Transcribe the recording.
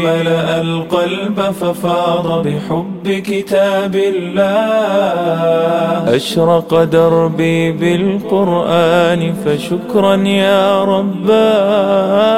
ملأ القلب ففاض بحب كتاب الله. أشرق دربي بالقرآن فشكرا يا رباه.